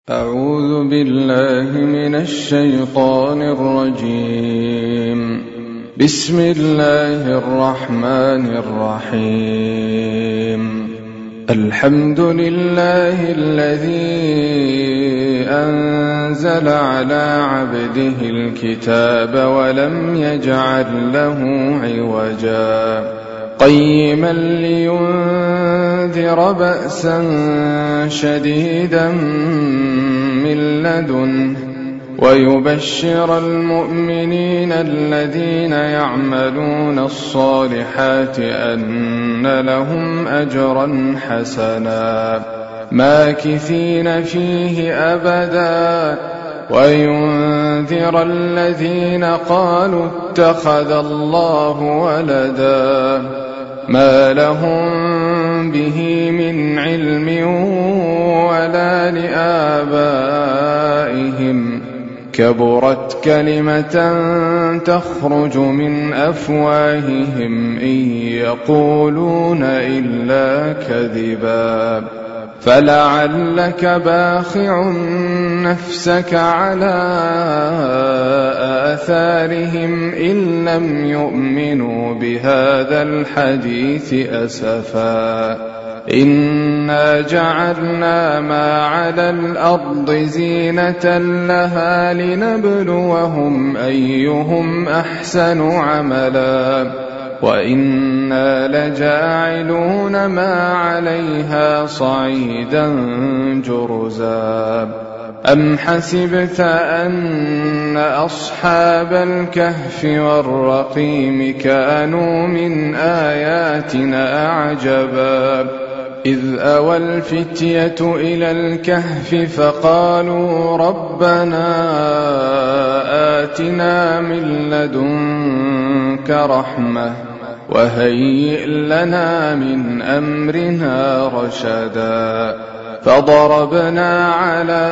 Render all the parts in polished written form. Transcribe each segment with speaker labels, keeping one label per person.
Speaker 1: أعوذ بالله من الشيطان الرجيم. بسم الله الرحمن الرحيم. الحمد لله الذي أنزل على عبده الكتاب ولم يجعل له عوجا قيما لينذر بأسا شديدا من لدنه ويبشر المؤمنين الذين يعملون الصالحات أن لهم أجرا حسنا ماكثين فيه أبدا وينذر الذين قالوا اتخذ الله ولدا ما لهم به من علم ولا لآبائهم كبرت كلمة تخرج من أفواههم إن يقولون إلا كذبا فلعلك باخع نفسك على آثارهم إن لم يؤمنوا بهذا الحديث أسفا إنا جعلنا ما على الأرض زينة لها لنبلوهم أيهم أحسن عملا وإنا لجاعلون ما عليها صعيدا جرزا أم حسبت أن أصحاب الكهف والرقيم كانوا من آياتنا أعجبا إذ أوى الفتية إلى الكهف فقالوا ربنا آتنا من لدنك رحمة وهيئ لنا من أمرنا رشدا فضربنا على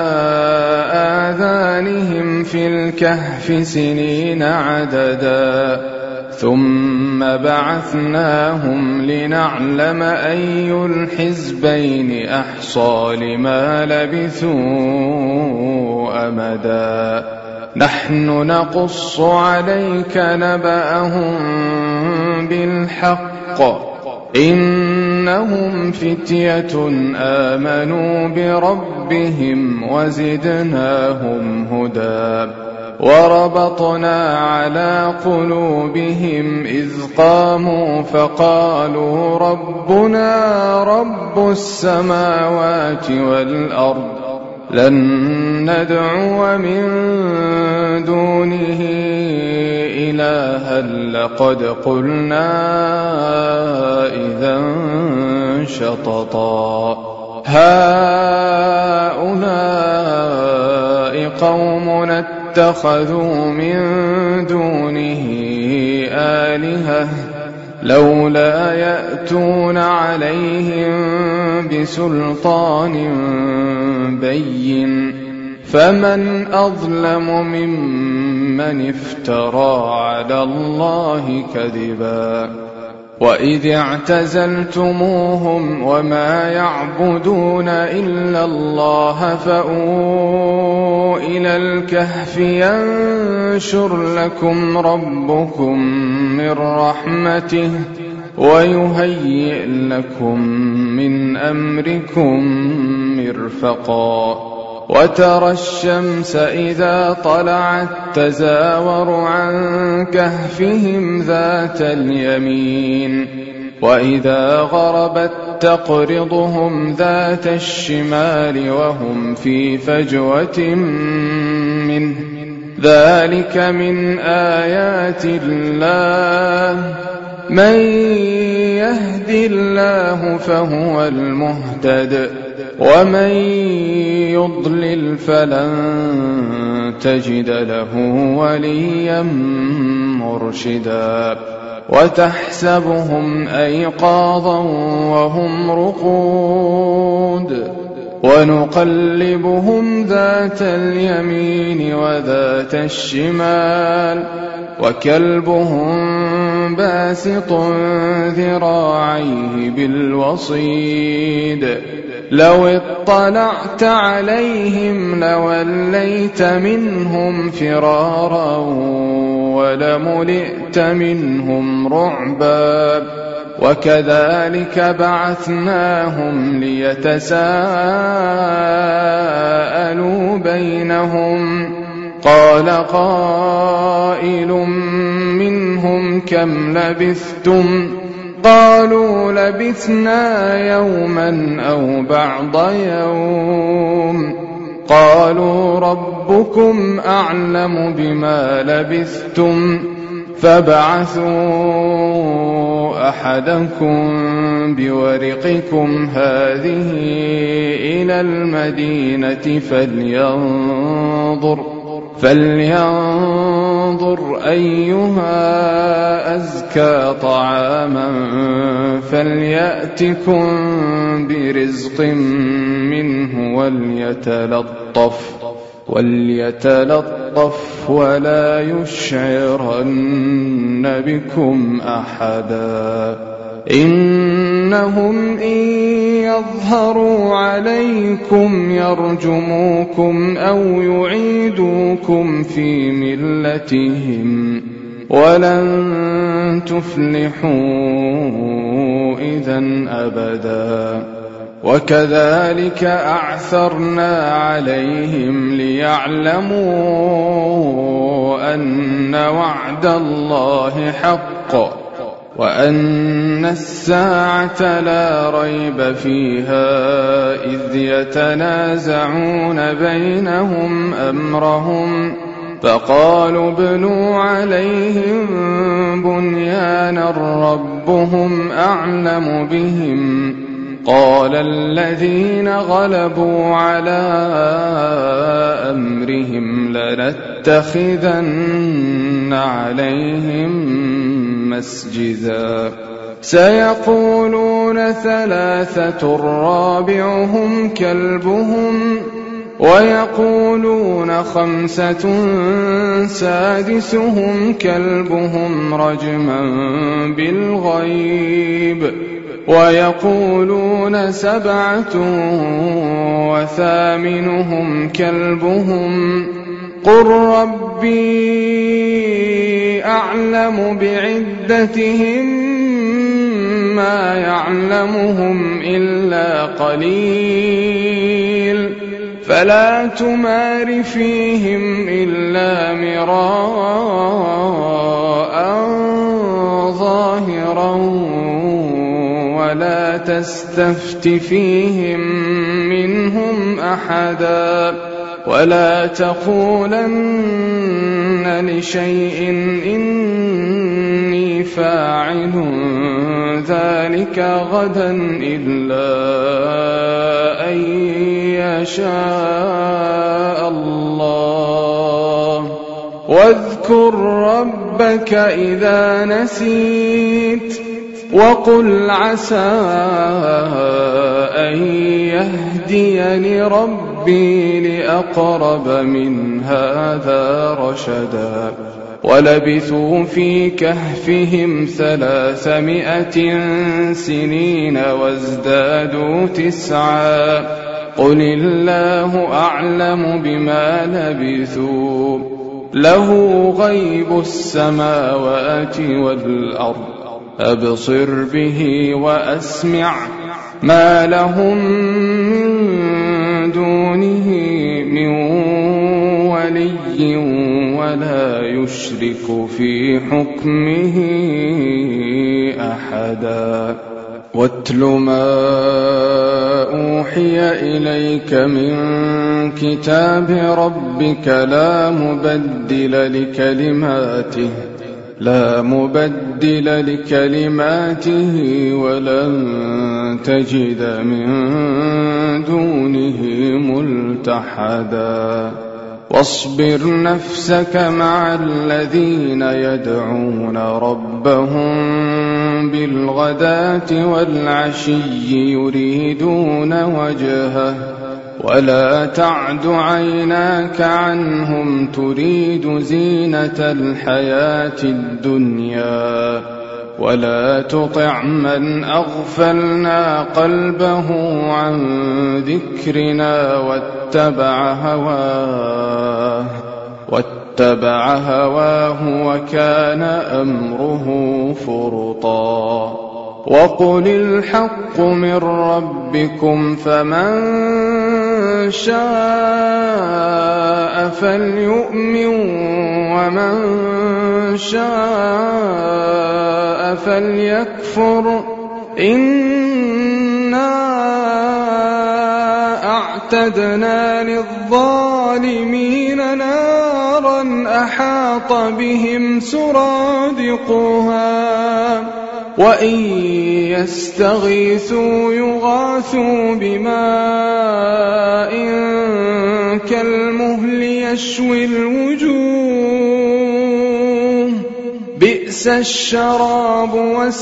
Speaker 1: آذانهم في الكهف سنين عددا ثم بعثناهم لنعلم أي الحزبين أحصى لما لبثوا أمدا نحن نقص عليك نبأهم بالحق إنهم فتية آمنوا بربهم وزدناهم هدى وربطنا على قلوبهم إذ قاموا فقالوا ربنا رب السماوات والأرض لن ندعو من دونه إلها لقد قلنا إذا شططا هؤلاء قومنا اتخذوا من دونه آلهة لولا يأتون عليهم بسلطان بين فمن أظلم ممن افترى على الله كذبا وإذ اعتزلتموهم وما يعبدون إلا الله فأووا إلى الكهف ينشر لكم ربكم من رحمته ويهيئ لكم من أمركم مرفقا وترى الشمس إذا طلعت تزاور عن كهفهم ذات اليمين وإذا غربت تقرضهم ذات الشمال وهم في فجوة منه ذلك من آيات الله من يهد الله فهو المهتد ومن يضلل فلن تجد له وليا مرشدا وتحسبهم أيقاظا وهم رقود ونقلبهم ذات اليمين وذات الشمال وكلبهم باسط ذراعيه بالوصيد لو اطلعت عليهم لوليت منهم فرارا ولملئت منهم رعبا وكذلك بعثناهم ليتساءلوا بينهم قال قائل منهم كم لبثتم قالوا لبثنا يوما أو بعض يوم قالوا ربكم أعلم بما لبثتم فابعثوا أحدكم بورقكم هذه إلى المدينة فلينظر أيها أزكى طعاما فليأتكم برزق منه وليتلطف ولا يشعرن بكم أحدا إنهم إن يظهروا عليكم يرجموكم أو يعيدوكم في ملتهم ولن تفلحوا إذن أبدا وكذلك أعثرنا عليهم ليعلموا أن وعد الله حق وأن الساعة لا ريب فيها إذ يتنازعون بينهم أمرهم فقالوا ابنوا عليهم بنيانا ربهم أعلم بهم قال الذين غلبوا على أمرهم لنتخذن عليهم مسجدا سيقولون ثلاثة رابعهم كلبهم ويقولون خمسة سادسهم كلبهم رجما بالغيب ويقولون سبعة وثامنهم كلبهم قل ربي أعلم بعدتهم ما يعلمهم إلا قليل فلا تمار فيهم إلا مراء ظاهرا ولا تستفت فيهم منهم أحدا ولا تقولن لشيء إني فاعل ذلك غدا إلا أن يشاء الله واذكر ربك إذا نسيت وقل عسى أن يهديني ربي لأقرب من هذا رشدا ولبثوا في كهفهم 300 سنين وازدادوا 9 قل الله أعلم بما لبثوا له غيب السماوات والأرض أبصر به وأسمع ما لهم من دونه من ولي ولا يشرك في حكمه أحدا واتل ما أوحي إليك من كتاب ربك لا مبدل لكلماته ولن تجد من دونه ملتحدا واصبر نفسك مع الذين يدعون ربهم بالغداة والعشي يريدون وجهه ولا تعد عيناك عنهم تريد زينة الحياة الدنيا ولا تطع من أغفلنا قلبه عن ذكرنا واتبع هواه وكان أمره فرطا. وقل الحق من ربكم فمن شاء فليؤمن ومن شاء فليكفر إنا أعتدنا للظالمين نارا أحاط بهم سرادقها وإن يستغيثوا يغاثوا بماء كالمهل يشوي الوجوه بئس الشراب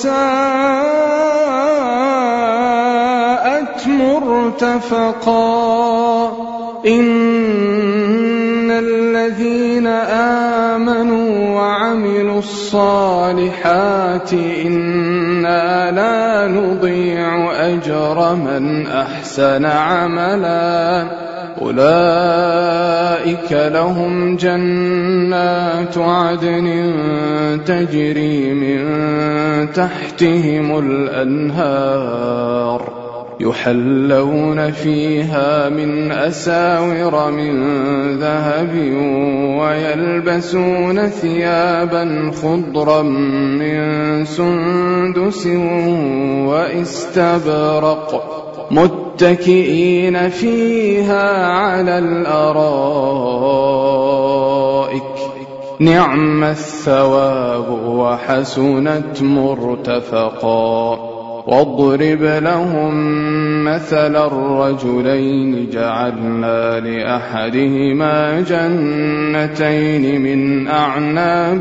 Speaker 1: وساءت مرتفقا. إن الذين آمنوا وعملوا الصالحات إنا لا نضيع أجر من أحسن عملا أولئك لهم جنات عدن تجري من تحتهم الأنهار يحلون فيها من أساور من ذهب ويلبسون ثيابا خضرا من سندس واستبرق متكئين فيها على الأرائك نعم الثواب وحسنت مرتفقا. واضرب لهم مثل الرجلين جعلنا لأحدهما جنتين من أعناب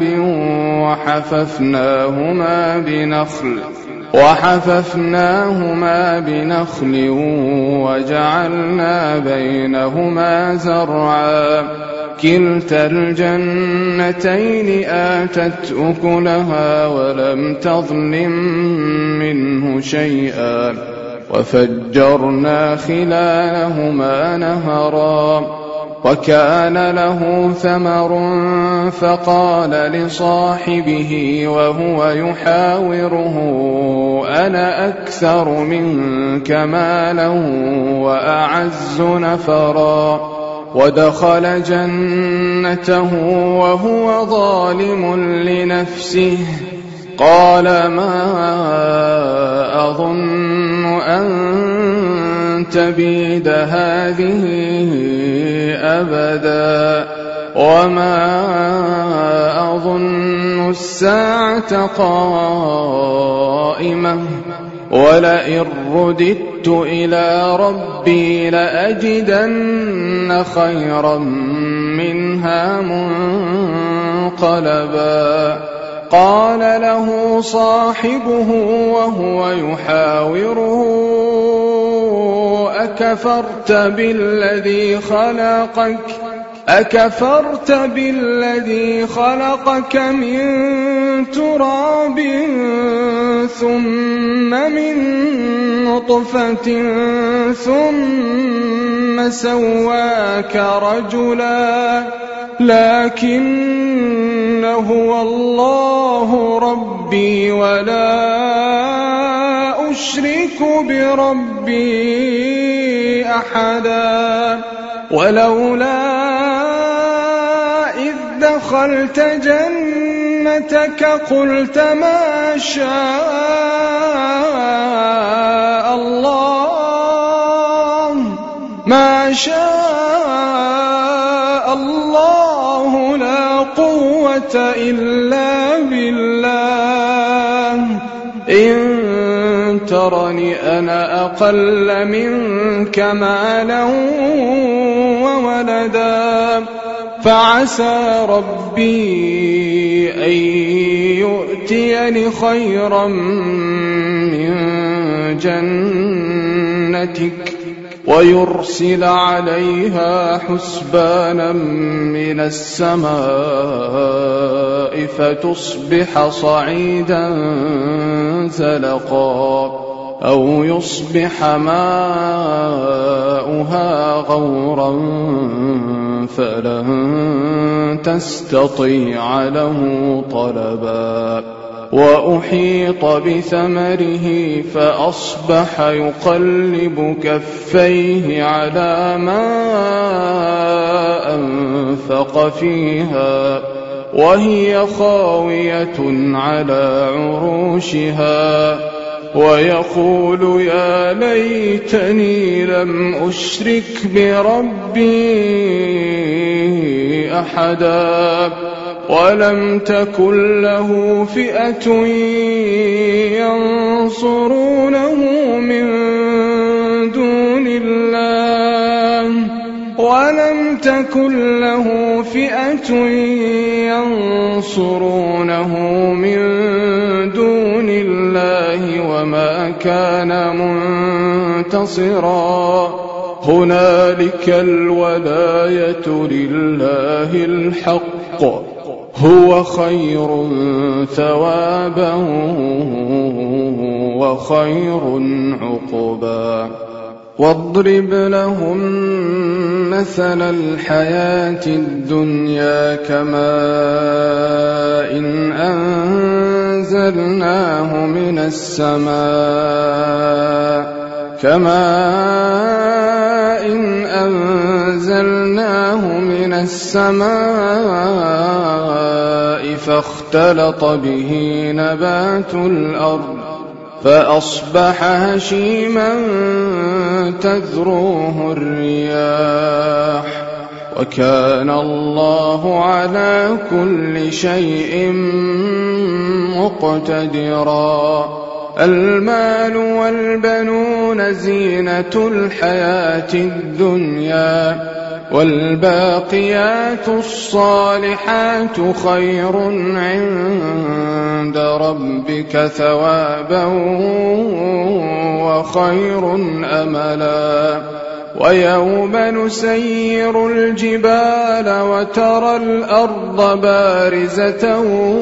Speaker 1: وحففناهما بنخل وجعلنا بينهما زرعا كلتا الجنتين آتت أكلها ولم تظلم منه شيئا وفجرنا خلالهما نهرا وكان له ثمر فقال لصاحبه وهو يحاوره أنا أكثر منك مالا وأعز نفرا. ودخل جنته وهو ظالم لنفسه قال ما أظن أن تبيد هذه أبدا وما أظن الساعة قائمة ولئن رددت إلى ربي لأجدن خيرا منها منقلبا. قال له صاحبه وهو يحاوره أكفرت بالذي خلقك من تراب ثم من نطفة ثم سواك رجلا لكن هو الله ربي ولا أشرك بربي أحدا. ولولا إذ دخلت جنتك قلت ما شاء الله لا قوة إلا بالله إن ترني أنا أقل منك مالا وولدا فعسى ربي أن يؤتيني خيرا من جنتك ويرسل عليها حسبانا من السماء فتصبح صعيدا زلقا أو يصبح ماؤها غورا فلن تستطيع له طلبا وأحيط بثمره فأصبح يقلب كفيه على ما أنفق فيها وهي خاوية على عروشها ويقول يا ليتني لم أشرك بربي أحدا ولم تكن له فئة ينصرونه من دون الله وما كان منتصرا هنالك الولاية لله الحق هو خير ثوابا وخير عقبا واضرب لهم مثل الحياة الدنيا كماء إن أنزلناه من السماء فاختلط به نبات الأرض فأصبح هشيما تذروه الرياح وكان الله على كل شيء مقتدرا المال والبنون زينة الحياة الدنيا والباقيات الصالحات خير عند ربك ثوابا وخير أملا ويوم نسير الجبال وترى الأرض بارزة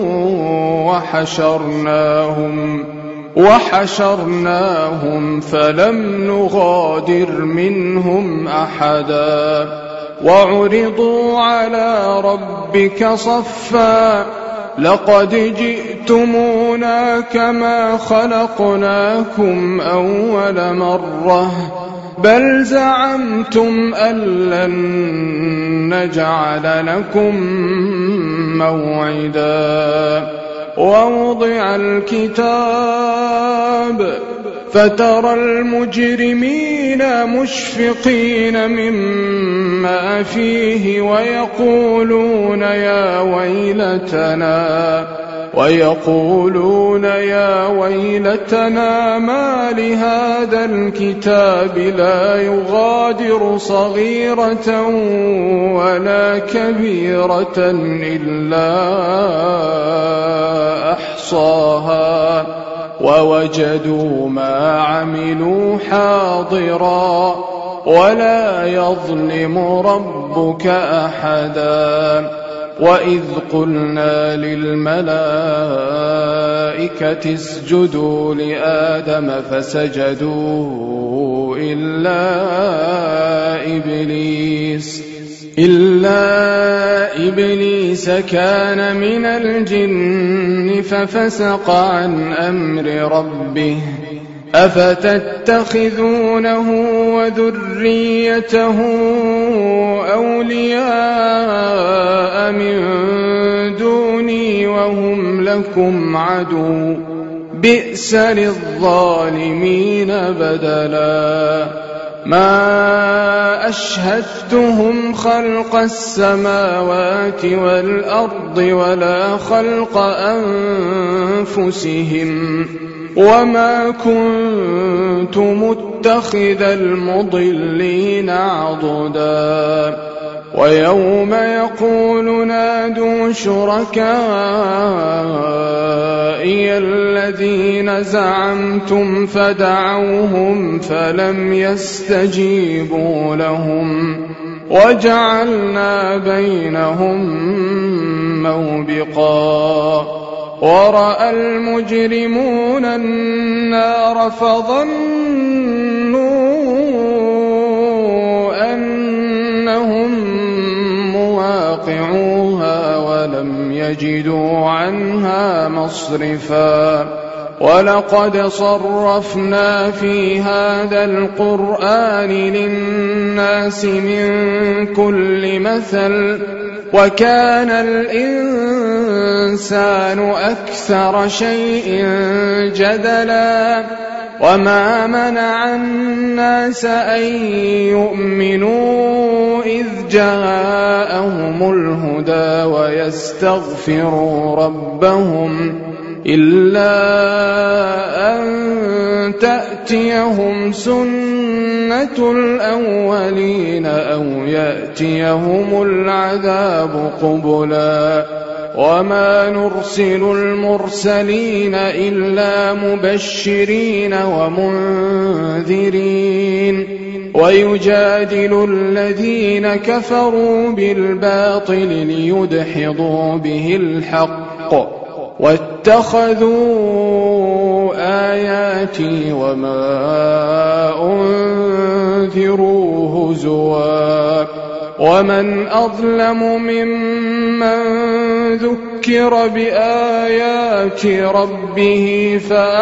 Speaker 1: وحشرناهم فلم نغادر منهم أحدا وعرضوا على ربك صفا لقد جئتمونا كما خلقناكم أول مرة بل زعمتم أن لن نجعل لكم موعدا ووضع الكتاب فترى المجرمين مشفقين مما فيه ويقولون يا ويلتنا ما لهذا الكتاب لا يغادر صغيرة ولا كبيرة إلا أحصاها ووجدوا ما عملوا حاضرا ولا يظلم ربك أحدا وإذ قلنا للملائكة اسجدوا لآدم فسجدوا إلا إبليس كان من الجن ففسق عن أمر ربه أفتتخذونه وذريته أولياء من دوني وهم لكم عدو بئس للظالمين بدلا ما أشهدتهم خلق السماوات والأرض ولا خلق أنفسهم وما كنت متخذ المضلين عضدا ويوم يقول نادوا شركائي الذين زعمتم فدعوهم فلم يستجيبوا لهم وجعلنا بينهم موبقا ورأى المجرمون النار فظنوا أنهم مواقعوها ولم يجدوا عنها مصرفا ولقد صرفنا في هذا القرآن للناس من كل مثل وكان الإنسان أكثر شيء جدلا وما منع الناس أن يؤمنوا إذ جاءهم الهدى ويستغفروا ربهم إلا أن تأتيهم سنة الأولين أو يأتيهم العذاب قبلا وما نرسل المرسلين إلا مبشرين ومنذرين ويجادل الذين كفروا بالباطل ليدحضوا به الحق واتخذوا آياتي وما أنذروا هزوا ومن أظلم ممن ذكر بآيات ربه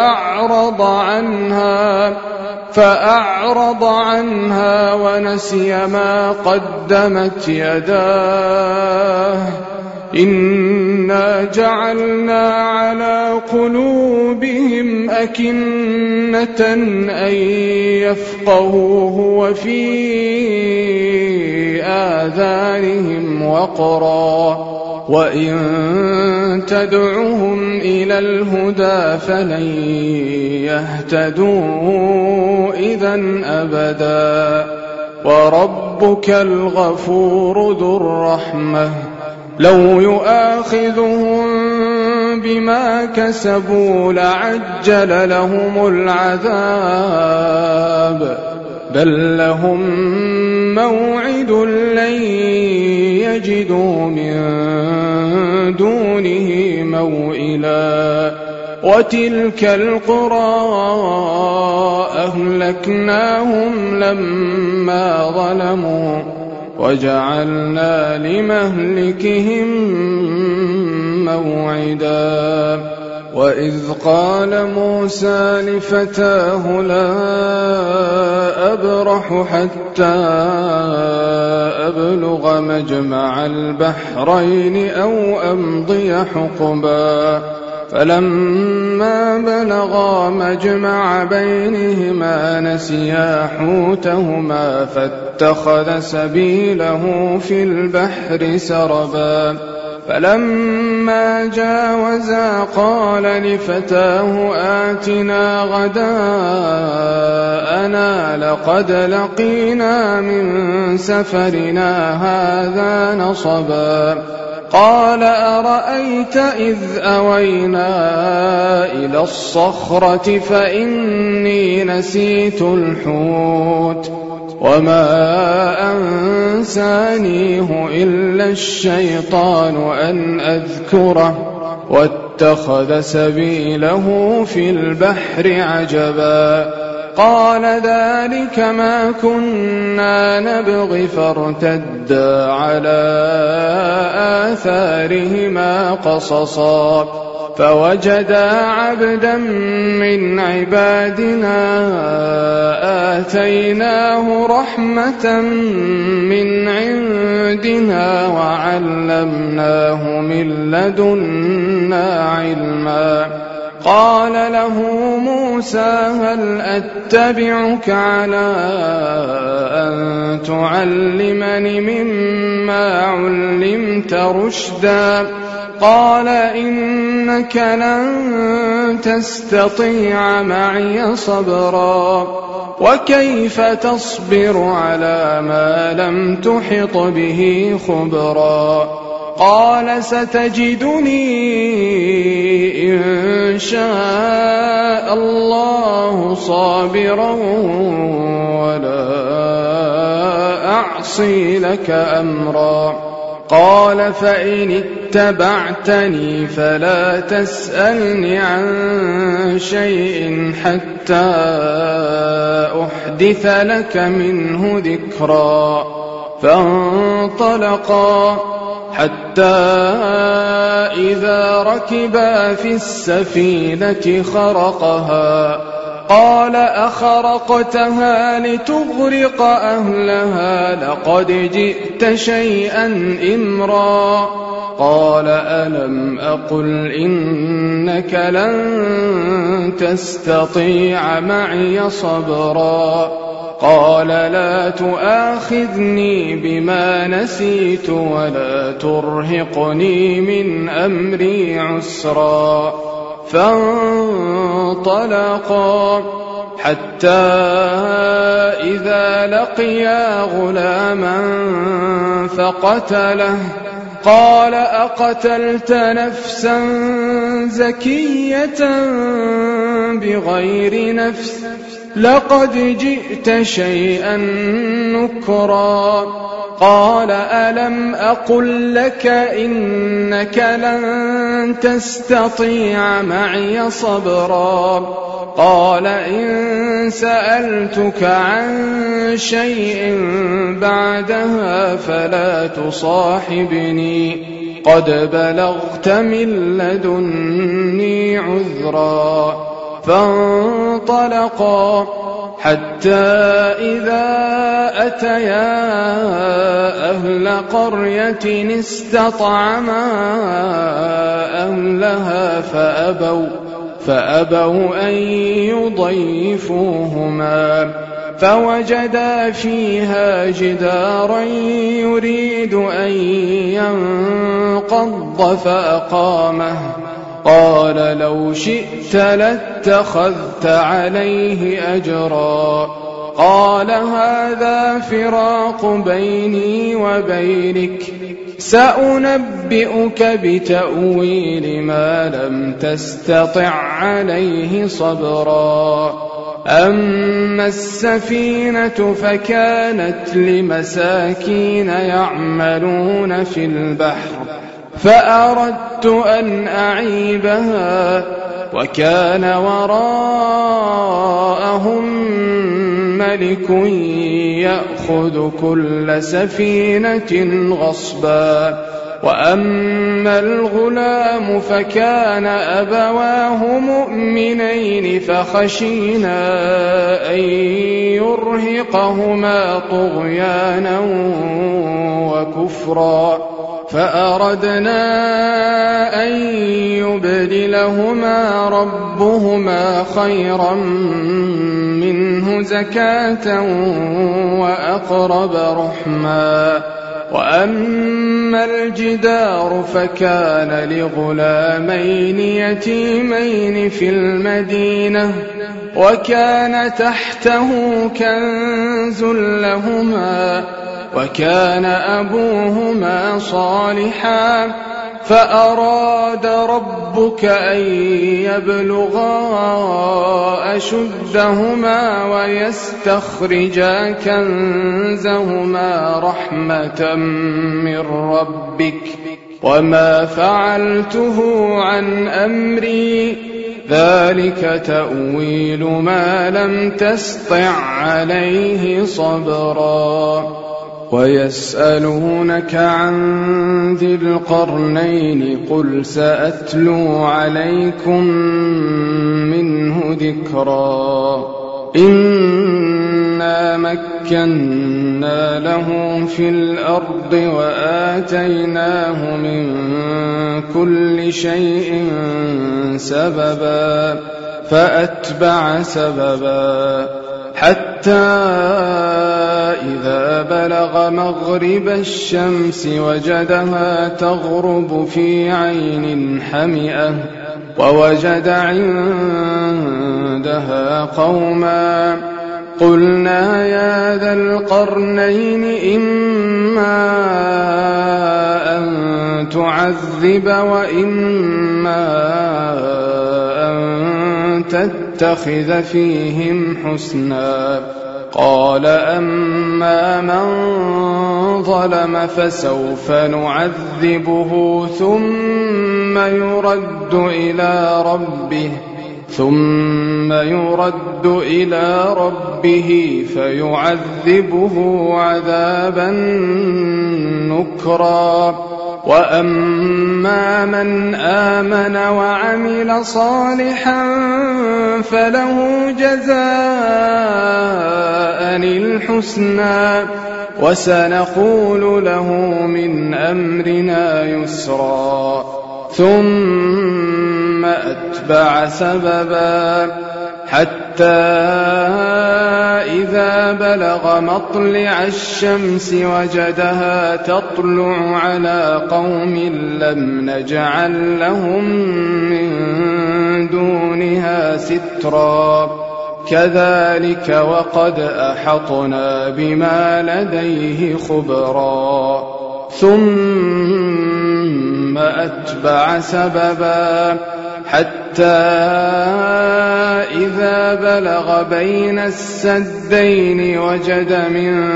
Speaker 1: فأعرض عنها ونسي ما قدمت يداه إنا جعلنا على قلوبهم أكنة أن يفقهوه وفي آذانهم وقرا وإن تدعهم إلى الهدى فلن يهتدوا إذن أبدا وربك الغفور ذو الرحمة لو يؤاخذهم بما كسبوا لعجل لهم العذاب بل لهم موعد لن يجدوا من دونه موئلا وتلك القرى أهلكناهم لما ظلموا وجعلنا لمهلكهم موعدا وإذ قال موسى لفتاه لا أبرح حتى أبلغ مجمع البحرين أو أمضي حقبا فلما بلغا مجمع بينهما نسيا حوتهما فاتخذ سبيله في البحر سربا فلما جاوزا قال لفتاه آتنا غداءنا لقد لقينا من سفرنا هذا نصبا قال أرأيت إذ أوينا إلى الصخرة فإني نسيت الحوت وما أنسانيه إلا الشيطان أن أذكره واتخذ سبيله في البحر عجبا قال ذلك ما كنا نبغي فارتدا على آثارهما قصصا فوجدا عبدا من عبادنا آتيناه رحمة من عندنا وعلمناه من لدنا علما قال له موسى هل أتبعك على أن تعلمني مما علمت رشدا قال إنك لن تستطيع معي صبرا وكيف تصبر على ما لم تحط به خبرا قال ستجدني إن شاء الله صابرا ولا أعصي لك أمرا قال فإن اتبعتني فلا تسألني عن شيء حتى أحدث لك منه ذكرا فانطلقا حتى إذا ركبا في السفينة خرقها قال أخرقتها لتغرق أهلها لقد جئت شيئا إمرا قال ألم أقل إنك لن تستطيع معي صبرا قال لا تؤاخذني بما نسيت ولا ترهقني من أمري عسرا فانطلقا حتى إذا لقيا غلاما فقتله قال أقتلت نفسا زكية بغير نفس لقد جئت شيئا نكرا قال ألم أقل لك إنك لن تستطيع معي صبرا قال إن سألتك عن شيء بعدها فلا تصاحبني قد بلغت من لدني عذرا فانطلقا حتى إذا أتيا أهل قرية استطعما أهلها فأبوا أن يضيفوهما فوجدا فيها جدارا يريد أن ينقض فأقامه قال لو شئت لاتخذت عليه أجرا قال هذا فراق بيني وبينك سأنبئك بتأويل ما لم تستطع عليه صبرا أما السفينة فكانت لمساكين يعملون في البحر فأردت أن أعيبها وكان وراءهم ملك يأخذ كل سفينة غصبا وأما الغلام فكان أبواه مؤمنين فخشينا أن يرهقهما طغيانا وكفرا فأردنا أن يبدلهما ربهما خيرا منه زكاة وأقرب رحما وأما الجدار فكان لغلامين يتيمين في المدينة وكان تحته كنز لهما وكان أبوهما صالحا فأراد ربك أن يبلغا أشدهما ويستخرجا كنزهما رحمة من ربك وما فعلته عن أمري ذلك تأويل ما لم تسطع عليه صبرا ويسألونك عن ذي القرنين قل سأتلو عليكم منه ذكرا إنا مكنا له في الأرض وآتيناه من كل شيء سببا فأتبع سببا حتى إذا بلغ مغرب الشمس وجدها تغرب في عين حمئة ووجد عندها قوما قلنا يا ذا القرنين إما أن تعذب وإما أن تتخذ فيهم حسنا. قال أما من ظلم فسوف نعذبه ثم يرد إلى ربه فيعذبه عذابا نكرا. وأما من آمن وعمل صالحا فله جزاء الحسنى وسنقول له من أمرنا يسرا. ثم أتبع سببا حتى إذا بلغ مطلع الشمس وجدها تطلع على قوم لم نجعل لهم من دونها سترا. كذلك وقد أحطنا بما لديه خبرا. ثم أتبع سببا حتى إذا بلغ بين السدين وجد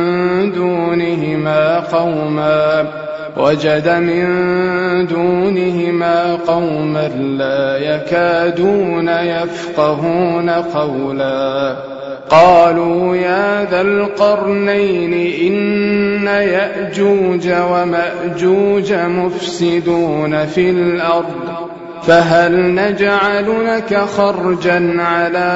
Speaker 1: من دونهما قوما لا يكادون يفقهون قولا. قالوا يا ذا القرنين إن يأجوج ومأجوج مفسدون في الأرض فهل نجعل لك خرجا على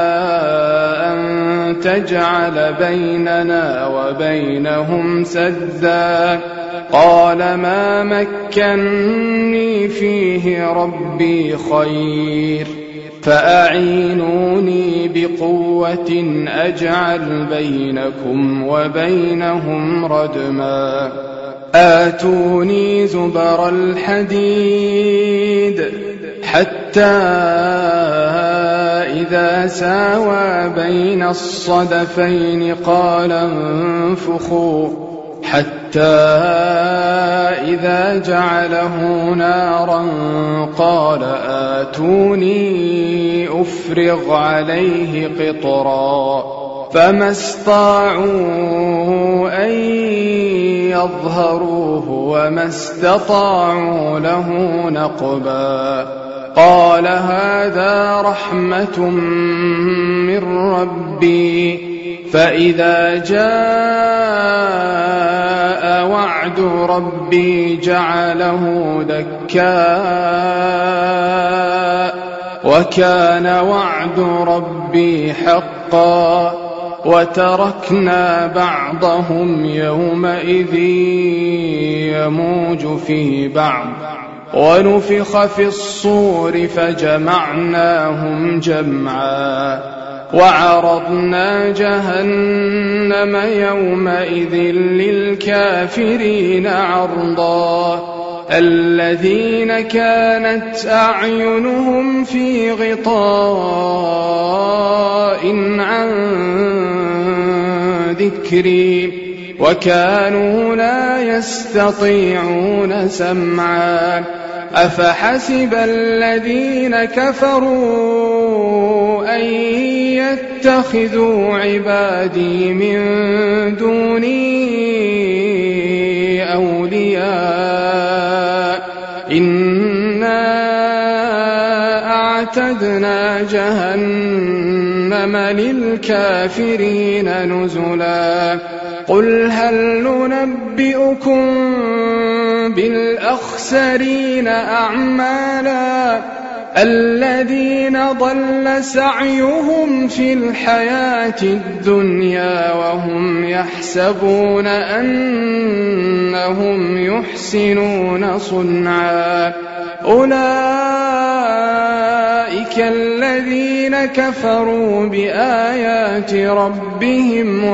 Speaker 1: أن تجعل بيننا وبينهم سدا؟ قال ما مكنني فيه ربي خير فأعينوني بقوة أجعل بينكم وبينهم ردما. آتوني زبر الحديد حتى إذا ساوى بين الصدفين قال انفخوا حتى إذا جعله نارا قال آتوني أفرغ عليه قطرا. فما استطاعوا أن يظهروه وما استطاعوا له نقبا. قال هذا رحمة من ربي فإذا جاء وعد ربي جعله دكاء وكان وعد ربي حقا. وتركنا بعضهم يومئذ يموج في بعض ونفخ في الصور فجمعناهم جمعا. وعرضنا جهنم يومئذ للكافرين عرضا. الذين كانت أعينهم في غطاء عن ذكري وكانوا لا يستطيعون سمعا. أفحسب الذين كفروا أن يتخذوا عبادي من دوني أولياء إنا أعتدنا جهنم للكافرين نزلا. قل هل ننبئكم بالأخسرين أعمالا الذين ضل سعيهم في الحياة الدنيا وهم يحسبون أنهم يحسنون صنعا. أولئك الذين كفروا بآيات ربهم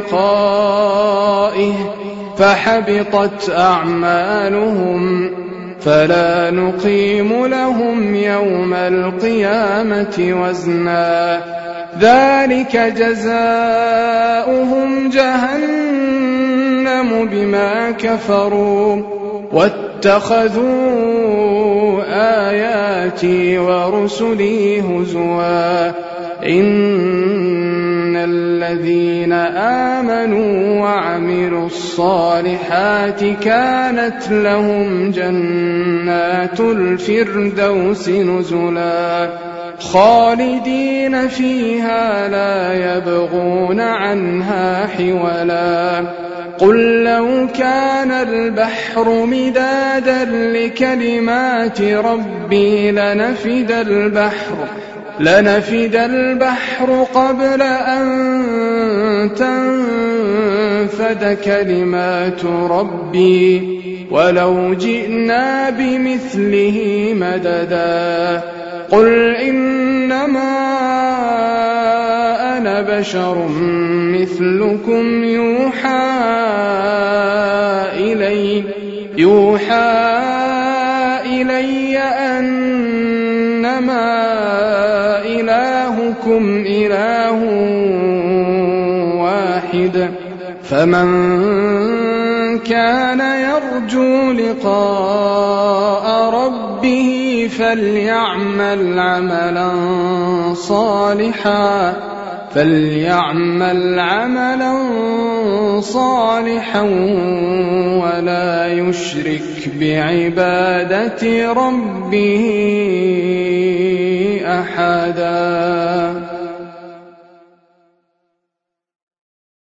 Speaker 1: ولقائه فحبطت أعمالهم فلا نقيم لهم يوم القيامة وزنا. ذلك جزاؤهم جهنم بما كفروا واتخذوا آياتي ورسلي هزوا إن الذين آمنوا وعملوا الصالحات كانت لهم جنات الفردوس نزلا خالدين فيها لا يبغون عنها حولا قل لو كان البحر مدادا لكلمات ربي لنفد البحر قبل أن تنفد كلمات ربي ولو جئنا بمثله مددا قل إنما أنا بشر مثلكم يوحى إلي أنما إلهكم إله واحد فمن كان يرجو لقاء ربه فليعمل عملا صالحا ولا يشرك بعبادة ربه أحدا.